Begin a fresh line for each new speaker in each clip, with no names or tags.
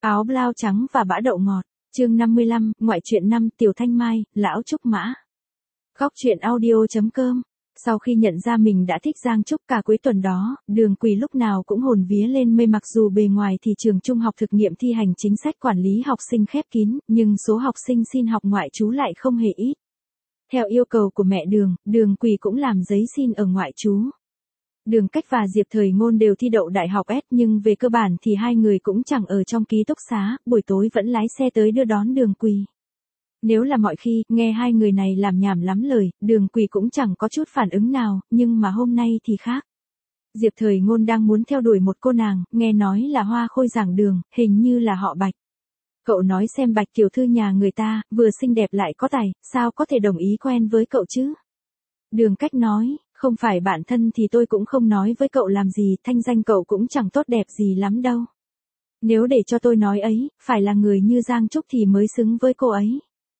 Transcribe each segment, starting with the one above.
Áo blau trắng và bã đậu ngọt. Chương 55, ngoại truyện 5, Tiểu Thanh Mai, Lão Trúc Mã. Góc truyện audio.com. Sau khi nhận ra mình đã thích Giang Trúc cả cuối tuần đó, Đường Quỳ lúc nào cũng hồn vía lên mây, mặc dù bề ngoài thì trường trung học thực nghiệm thi hành chính sách quản lý học sinh khép kín, nhưng số học sinh xin học ngoại trú lại không hề ít. Theo yêu cầu của mẹ Đường Quỳ cũng làm giấy xin ở ngoại trú. Đường Cách và Diệp Thời Ngôn đều thi đậu đại học S, nhưng về cơ bản thì hai người cũng chẳng ở trong ký túc xá, buổi tối vẫn lái xe tới đưa đón Đường Quỳ. Nếu là mọi khi, nghe hai người này làm nhảm lắm lời, Đường Quỳ cũng chẳng có chút phản ứng nào, nhưng mà hôm nay thì khác. Diệp Thời Ngôn đang muốn theo đuổi một cô nàng, nghe nói là Hoa Khôi giảng đường, hình như là họ Bạch. Cậu nói xem, Bạch tiểu thư nhà người ta, vừa xinh đẹp lại có tài, sao có thể đồng ý quen với cậu chứ? Đường Cách nói, không phải bạn thân thì tôi cũng không nói với cậu làm gì, thanh danh cậu cũng chẳng tốt đẹp gì lắm đâu. Nếu để cho tôi nói ấy, phải là người như Giang Trúc thì mới xứng với cô ấy.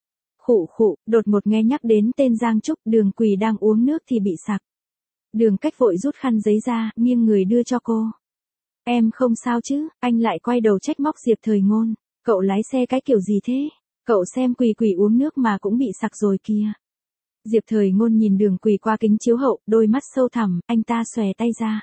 Khụ khụ, đột ngột nghe nhắc đến tên Giang Trúc, Đường Quỳ đang uống nước thì bị sặc. Đường Cách vội rút khăn giấy ra, nghiêng người đưa cho cô. Em không sao chứ? Anh lại quay đầu trách móc Diệp Thời Ngôn. Cậu lái xe cái kiểu gì thế? Cậu xem Quỳ uống nước mà cũng bị sặc rồi kìa. Diệp Thời Ngôn nhìn Đường Quỳ qua kính chiếu hậu, đôi mắt sâu thẳm, anh ta xòe tay ra.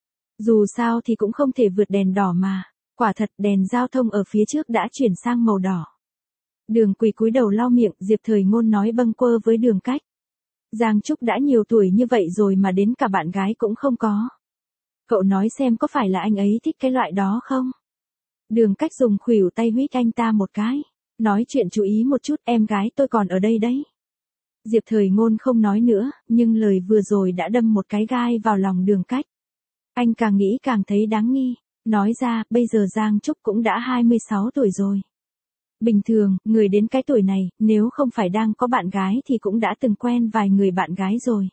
Dù sao thì cũng không thể vượt đèn đỏ mà. Quả thật đèn giao thông ở phía trước đã chuyển sang màu đỏ. Đường Quỳ cúi đầu lau miệng, Diệp Thời Ngôn nói bâng quơ với Đường Cách. Giang Trúc đã nhiều tuổi như vậy rồi mà đến cả bạn gái cũng không có. Cậu nói xem có phải là anh ấy thích cái loại đó không? Đường Cách dùng khuỷu tay huýt anh ta một cái. Nói chuyện chú ý một chút, em gái tôi còn ở đây đấy. Diệp Thời Ngôn không nói nữa, nhưng lời vừa rồi đã đâm một cái gai vào lòng Đường Cách. Anh càng nghĩ càng thấy đáng nghi. Nói ra, bây giờ Giang Trúc cũng đã 26 tuổi rồi. Bình thường, người đến cái tuổi này, nếu không phải đang có bạn gái thì cũng đã từng quen vài người bạn gái rồi.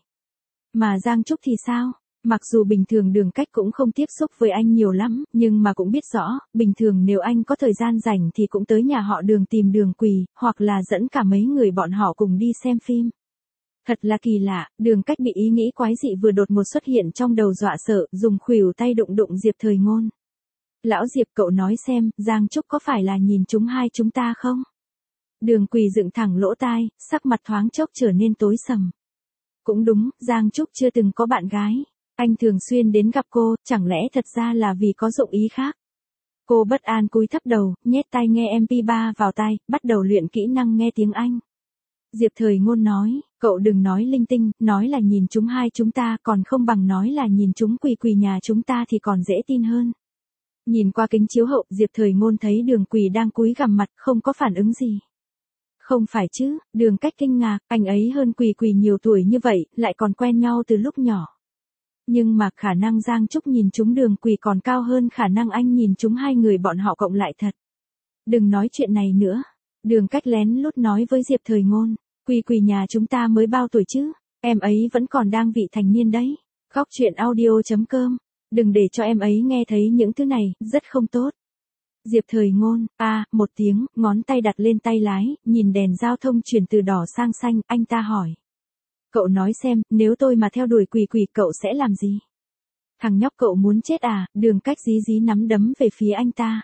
Mà Giang Trúc thì sao? Mặc dù bình thường Đường Cách cũng không tiếp xúc với anh nhiều lắm, nhưng mà cũng biết rõ, bình thường nếu anh có thời gian rảnh thì cũng tới nhà họ Đường tìm Đường Quỳ, hoặc là dẫn cả mấy người bọn họ cùng đi xem phim. Thật là kỳ lạ, Đường Cách bị ý nghĩ quái dị vừa đột ngột xuất hiện trong đầu dọa sợ, dùng khuỷu tay đụng Diệp Thời Ngôn. Lão Diệp, cậu nói xem, Giang Trúc có phải là nhìn chúng hai chúng ta không? Đường Quỳ dựng thẳng lỗ tai, sắc mặt thoáng chốc trở nên tối sầm. Cũng đúng, Giang Trúc chưa từng có bạn gái. Anh thường xuyên đến gặp cô, chẳng lẽ thật ra là vì có dụng ý khác? Cô bất an cúi thấp đầu, nhét tai nghe MP3 vào tai, bắt đầu luyện kỹ năng nghe tiếng Anh. Diệp Thời Ngôn nói, cậu đừng nói linh tinh, nói là nhìn chúng hai chúng ta còn không bằng nói là nhìn chúng Quỳ nhà chúng ta thì còn dễ tin hơn. Nhìn qua kính chiếu hậu, Diệp Thời Ngôn thấy Đường Quỳ đang cúi gằm mặt, không có phản ứng gì. Không phải chứ? Đường Cách kinh ngạc, anh ấy hơn Quỳ nhiều tuổi như vậy, lại còn quen nhau từ lúc nhỏ. Nhưng mà khả năng Giang Trúc nhìn chúng Đường Quỳ còn cao hơn khả năng anh nhìn chúng hai người bọn họ cộng lại thật. Đừng nói chuyện này nữa. Đường Cách lén lút nói với Diệp Thời Ngôn, Quỳ nhà chúng ta mới bao tuổi chứ? Em ấy vẫn còn đang vị thành niên đấy. Góc truyện audio.com. Đừng để cho em ấy nghe thấy những thứ này, rất không tốt. Diệp Thời Ngôn, một tiếng, ngón tay đặt lên tay lái, nhìn đèn giao thông chuyển từ đỏ sang xanh, anh ta hỏi. Cậu nói xem, nếu tôi mà theo đuổi Quỳ cậu sẽ làm gì? Thằng nhóc cậu muốn chết à? Đường Cách dí nắm đấm về phía anh ta.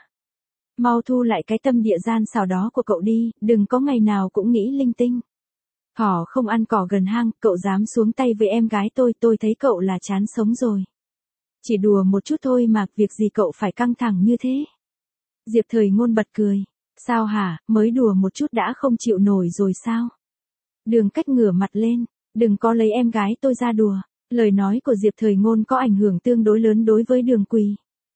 Mau thu lại cái tâm địa gian xảo đó của cậu đi, đừng có ngày nào cũng nghĩ linh tinh. Thỏ không ăn cỏ gần hang, cậu dám xuống tay với em gái tôi thấy cậu là chán sống rồi. Chỉ đùa một chút thôi mà, việc gì cậu phải căng thẳng như thế? Diệp Thời Ngôn bật cười. Sao hả, mới đùa một chút đã không chịu nổi rồi sao? Đường Cách ngửa mặt lên. Đừng có lấy em gái tôi ra đùa. Lời nói của Diệp Thời Ngôn có ảnh hưởng tương đối lớn đối với Đường Quỳ.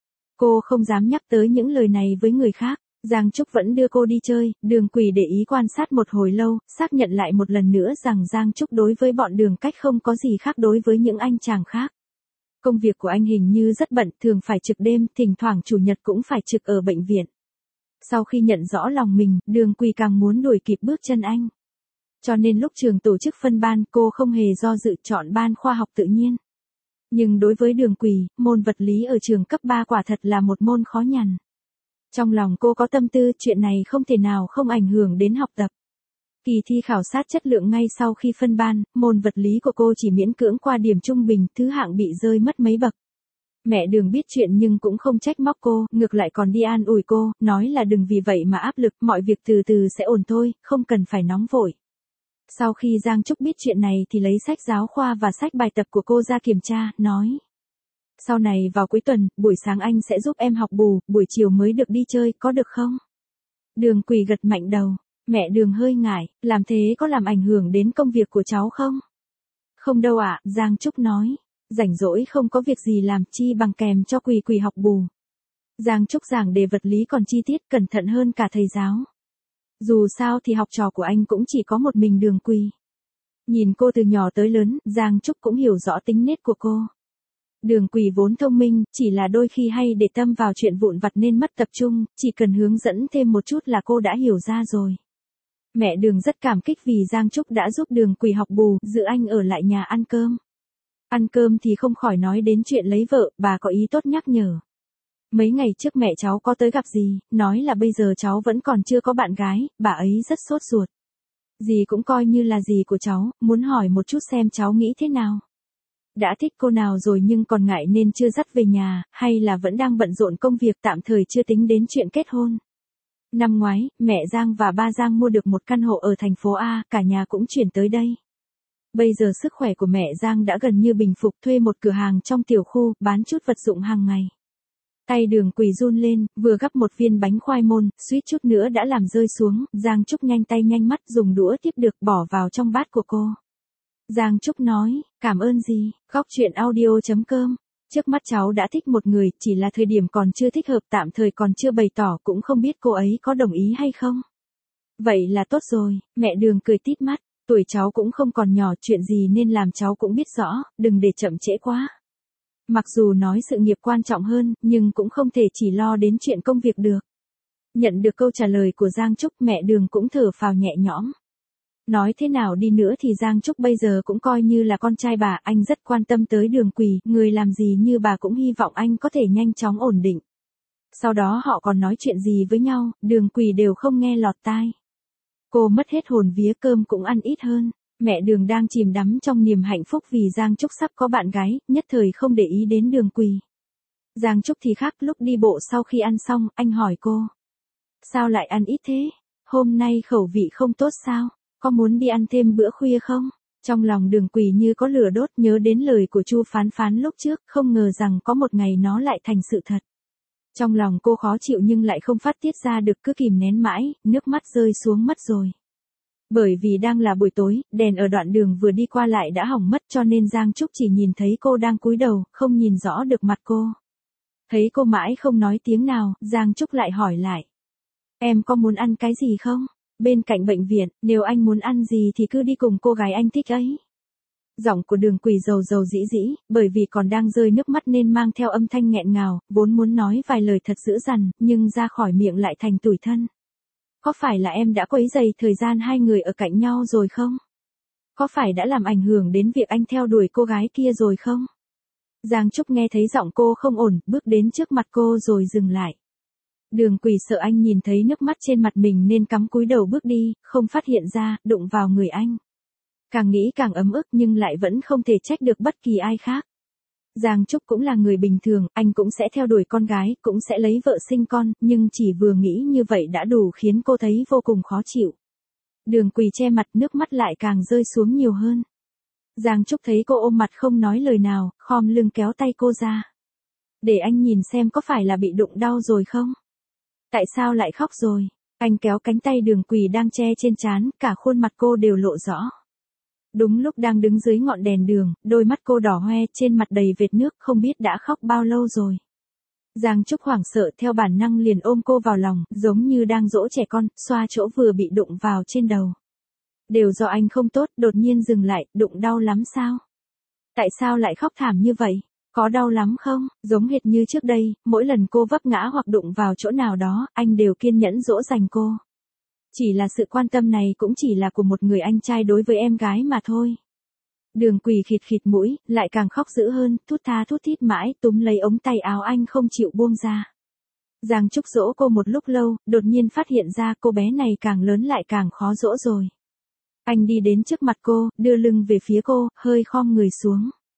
Cô không dám nhắc tới những lời này với người khác. Giang Trúc vẫn đưa cô đi chơi, Đường Quỳ để ý quan sát một hồi lâu, xác nhận lại một lần nữa rằng Giang Trúc đối với bọn Đường Cách không có gì khác đối với những anh chàng khác. Công việc của anh hình như rất bận, thường phải trực đêm, thỉnh thoảng chủ nhật cũng phải trực ở bệnh viện. Sau khi nhận rõ lòng mình, Đường Quỳ càng muốn đuổi kịp bước chân anh. Cho nên lúc trường tổ chức phân ban, cô không hề do dự chọn ban khoa học tự nhiên. Nhưng đối với Đường Quỳ, môn vật lý ở trường cấp 3 quả thật là một môn khó nhằn. Trong lòng cô có tâm tư, chuyện này không thể nào không ảnh hưởng đến học tập. Kỳ thi khảo sát chất lượng ngay sau khi phân ban, môn vật lý của cô chỉ miễn cưỡng qua điểm trung bình, thứ hạng bị rơi mất mấy bậc. Mẹ Đường biết chuyện nhưng cũng không trách móc cô, ngược lại còn đi an ủi cô, nói là đừng vì vậy mà áp lực, mọi việc từ từ sẽ ổn thôi, không cần phải nóng vội. Sau khi Giang Trúc biết chuyện này thì lấy sách giáo khoa và sách bài tập của cô ra kiểm tra, nói. Sau này vào cuối tuần, buổi sáng anh sẽ giúp em học bù, buổi chiều mới được đi chơi, có được không? Đường Quỳ gật mạnh đầu. Mẹ Đường hơi ngại, làm thế có làm ảnh hưởng đến công việc của cháu không? Không đâu ạ, Giang Trúc nói. Rảnh rỗi không có việc gì làm chi bằng kèm cho Quỳ Quỳ học bù. Giang Trúc giảng đề vật lý còn chi tiết cẩn thận hơn cả thầy giáo. Dù sao thì học trò của anh cũng chỉ có một mình Đường Quỳ. Nhìn cô từ nhỏ tới lớn, Giang Trúc cũng hiểu rõ tính nết của cô. Đường Quỳ vốn thông minh, chỉ là đôi khi hay để tâm vào chuyện vụn vặt nên mất tập trung, chỉ cần hướng dẫn thêm một chút là cô đã hiểu ra rồi. Mẹ Đường rất cảm kích vì Giang Trúc đã giúp Đường Quỳ học bù, giữ anh ở lại nhà ăn cơm. Ăn cơm thì không khỏi nói đến chuyện lấy vợ, bà có ý tốt nhắc nhở. Mấy ngày trước mẹ cháu có tới gặp dì, nói là bây giờ cháu vẫn còn chưa có bạn gái, bà ấy rất sốt ruột. Dì cũng coi như là dì của cháu, muốn hỏi một chút xem cháu nghĩ thế nào. Đã thích cô nào rồi nhưng còn ngại nên chưa dắt về nhà, hay là vẫn đang bận rộn công việc tạm thời chưa tính đến chuyện kết hôn. Năm ngoái, mẹ Giang và ba Giang mua được một căn hộ ở thành phố A, cả nhà cũng chuyển tới đây. Bây giờ sức khỏe của mẹ Giang đã gần như bình phục, thuê một cửa hàng trong tiểu khu, bán chút vật dụng hàng ngày. Tay Đường Quỳ run lên, vừa gắp một viên bánh khoai môn, suýt chút nữa đã làm rơi xuống, Giang Trúc nhanh tay nhanh mắt dùng đũa tiếp được bỏ vào trong bát của cô. Giang Trúc nói, cảm ơn dì, góc chuyện audio.com. Trước mắt cháu đã thích một người, chỉ là thời điểm còn chưa thích hợp, tạm thời còn chưa bày tỏ, cũng không biết cô ấy có đồng ý hay không. Vậy là tốt rồi, mẹ Đường cười tít mắt, tuổi cháu cũng không còn nhỏ, chuyện gì nên làm cháu cũng biết rõ, đừng để chậm trễ quá. Mặc dù nói sự nghiệp quan trọng hơn, nhưng cũng không thể chỉ lo đến chuyện công việc được. Nhận được câu trả lời của Giang Trúc, mẹ Đường cũng thở phào nhẹ nhõm. Nói thế nào đi nữa thì Giang Trúc bây giờ cũng coi như là con trai bà, anh rất quan tâm tới Đường Quỳ, người làm gì như bà cũng hy vọng anh có thể nhanh chóng ổn định. Sau đó họ còn nói chuyện gì với nhau, Đường Quỳ đều không nghe lọt tai. Cô mất hết hồn vía, cơm cũng ăn ít hơn. Mẹ Đường đang chìm đắm trong niềm hạnh phúc vì Giang Trúc sắp có bạn gái, nhất thời không để ý đến Đường Quỳ. Giang Trúc thì khác, lúc đi bộ sau khi ăn xong, anh hỏi cô. Sao lại ăn ít thế? Hôm nay khẩu vị không tốt sao? Có muốn đi ăn thêm bữa khuya không? Trong lòng Đường Quỳ như có lửa đốt, nhớ đến lời của Chu Phán Phán lúc trước, không ngờ rằng có một ngày nó lại thành sự thật. Trong lòng cô khó chịu nhưng lại không phát tiết ra được, cứ kìm nén mãi, nước mắt rơi xuống mất rồi. Bởi vì đang là buổi tối, đèn ở đoạn đường vừa đi qua lại đã hỏng mất cho nên Giang Trúc chỉ nhìn thấy cô đang cúi đầu, không nhìn rõ được mặt cô. Thấy cô mãi không nói tiếng nào, Giang Trúc lại hỏi lại. Em có muốn ăn cái gì không? Bên cạnh bệnh viện, nếu anh muốn ăn gì thì cứ đi cùng cô gái anh thích ấy. Giọng của Đường Quỳ dầu dầu dĩ dĩ, bởi vì còn đang rơi nước mắt nên mang theo âm thanh nghẹn ngào, vốn muốn nói vài lời thật dữ dằn, nhưng ra khỏi miệng lại thành tủi thân. Có phải là em đã quấy rầy thời gian hai người ở cạnh nhau rồi không? Có phải đã làm ảnh hưởng đến việc anh theo đuổi cô gái kia rồi không? Giang Trúc nghe thấy giọng cô không ổn, bước đến trước mặt cô rồi dừng lại. Đường Quỳ sợ anh nhìn thấy nước mắt trên mặt mình nên cắm cúi đầu bước đi, không phát hiện ra, đụng vào người anh. Càng nghĩ càng ấm ức nhưng lại vẫn không thể trách được bất kỳ ai khác. Giang Trúc cũng là người bình thường, anh cũng sẽ theo đuổi con gái, cũng sẽ lấy vợ sinh con, nhưng chỉ vừa nghĩ như vậy đã đủ khiến cô thấy vô cùng khó chịu. Đường Quỳ che mặt, nước mắt lại càng rơi xuống nhiều hơn. Giang Trúc thấy cô ôm mặt không nói lời nào, khom lưng kéo tay cô ra. Để anh nhìn xem có phải là bị đụng đau rồi không? Tại sao lại khóc rồi? Anh kéo cánh tay Đường Quỳ đang che trên trán, cả khuôn mặt cô đều lộ rõ. Đúng lúc đang đứng dưới ngọn đèn đường, đôi mắt cô đỏ hoe, trên mặt đầy vệt nước, không biết đã khóc bao lâu rồi. Giang Trúc hoảng sợ theo bản năng liền ôm cô vào lòng, giống như đang dỗ trẻ con, xoa chỗ vừa bị đụng vào trên đầu. Đều do anh không tốt, đột nhiên dừng lại, đụng đau lắm sao? Tại sao lại khóc thảm như vậy? Có đau lắm không? Giống hệt như trước đây, mỗi lần cô vấp ngã hoặc đụng vào chỗ nào đó, anh đều kiên nhẫn dỗ dành cô. Chỉ là sự quan tâm này cũng chỉ là của một người anh trai đối với em gái mà thôi. Đường Quỳ khịt khịt mũi, lại càng khóc dữ hơn, thút tha thút thít mãi, túm lấy ống tay áo anh không chịu buông ra. Giang Trúc dỗ cô một lúc lâu, đột nhiên phát hiện ra cô bé này càng lớn lại càng khó dỗ rồi. Anh đi đến trước mặt cô, đưa lưng về phía cô, hơi khom người xuống.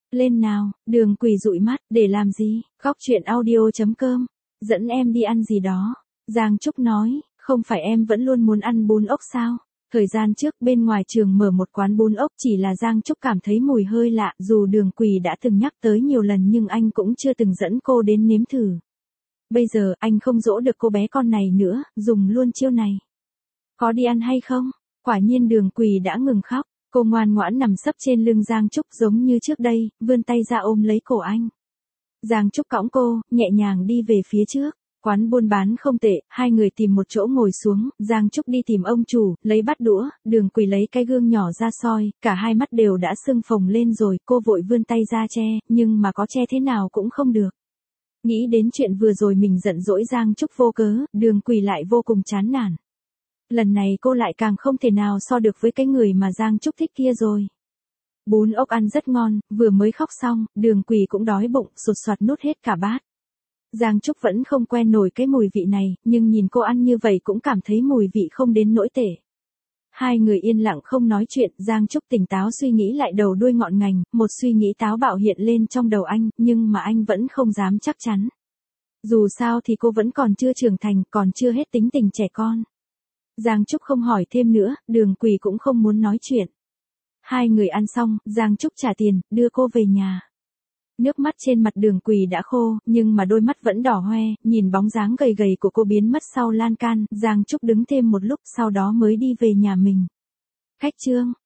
Lên nào, Đường Quỳ dụi mắt, để làm gì, Góc chuyện audio.com, dẫn em đi ăn gì đó. Giang Trúc nói, không phải em vẫn luôn muốn ăn bún ốc sao? Thời gian trước bên ngoài trường mở một quán bún ốc, chỉ là Giang Trúc cảm thấy mùi hơi lạ, dù Đường Quỳ đã từng nhắc tới nhiều lần nhưng anh cũng chưa từng dẫn cô đến nếm thử. Bây giờ anh không dỗ được cô bé con này nữa, dùng luôn chiêu này. Có đi ăn hay không? Quả nhiên Đường Quỳ đã ngừng khóc, cô ngoan ngoãn nằm sấp trên lưng Giang Trúc giống như trước đây, vươn tay ra ôm lấy cổ anh. Giang Trúc cõng cô, nhẹ nhàng đi về phía trước. Quán buôn bán không tệ, hai người tìm một chỗ ngồi xuống, Giang Trúc đi tìm ông chủ, lấy bát đũa, Đường Quỳ lấy cái gương nhỏ ra soi, cả hai mắt đều đã sưng phồng lên rồi, cô vội vươn tay ra che, nhưng mà có che thế nào cũng không được. Nghĩ đến chuyện vừa rồi mình giận dỗi Giang Trúc vô cớ, Đường Quỳ lại vô cùng chán nản. Lần này cô lại càng không thể nào so được với cái người mà Giang Trúc thích kia rồi. Bún ốc ăn rất ngon, vừa mới khóc xong, Đường Quỳ cũng đói bụng, sột soạt nuốt hết cả bát. Giang Trúc vẫn không quen nổi cái mùi vị này, nhưng nhìn cô ăn như vậy cũng cảm thấy mùi vị không đến nỗi tệ. Hai người yên lặng không nói chuyện, Giang Trúc tỉnh táo suy nghĩ lại đầu đuôi ngọn ngành, một suy nghĩ táo bạo hiện lên trong đầu anh, nhưng mà anh vẫn không dám chắc chắn. Dù sao thì cô vẫn còn chưa trưởng thành, còn chưa hết tính tình trẻ con. Giang Trúc không hỏi thêm nữa, Đường Quỳ cũng không muốn nói chuyện. Hai người ăn xong, Giang Trúc trả tiền, đưa cô về nhà. Nước mắt trên mặt Đường Quỳ đã khô, nhưng mà đôi mắt vẫn đỏ hoe, nhìn bóng dáng gầy gầy của cô biến mất sau lan can, Giang Trúc đứng thêm một lúc sau đó mới đi về nhà mình. Khách trương.